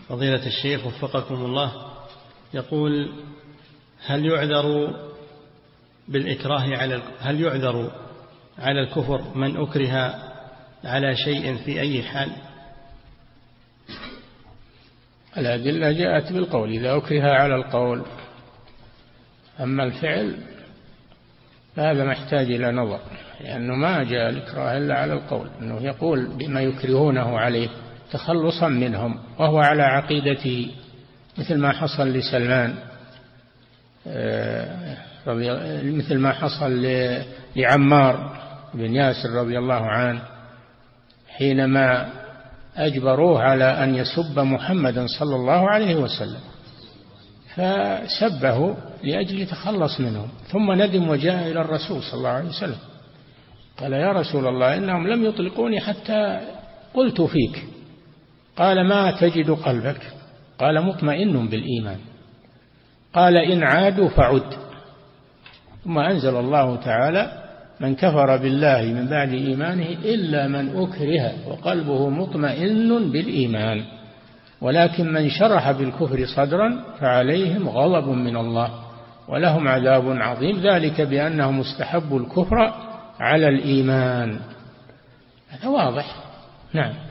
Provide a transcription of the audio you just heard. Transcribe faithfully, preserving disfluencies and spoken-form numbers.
فضيلة الشيخ وفقكم الله، يقول: هل يعذر بالإكراه على هل يعذر على الكفر من أكره على شيء في أي حال؟ الأدلة جاءت بالقول إذا أكره على القول، أما الفعل فهذا محتاج إلى نظر، لأنه ما جاء الإكراه إلا على القول، أنه يقول بما يكرهونه عليه تخلصا منهم وهو على عقيدته، مثل ما حصل لسلمان، مثل ما حصل لعمار بن ياسر رضي الله عنه حينما أجبروه على أن يسب محمدا صلى الله عليه وسلم، فسبه لأجل يتخلص منهم، ثم ندم وجاء إلى الرسول صلى الله عليه وسلم قال: يا رسول الله، إنهم لم يطلقوني حتى قلت فيك. قال: ما تجد قلبك؟ قال: مطمئن بالإيمان. قال: إن عادوا فعد. ثم أنزل الله تعالى: من كفر بالله من بعد إيمانه إلا من أكره وقلبه مطمئن بالإيمان، ولكن من شرح بالكفر صدرا فعليهم غضب من الله ولهم عذاب عظيم، ذلك بأنهم استحبوا الكفر على الإيمان. هذا واضح. نعم.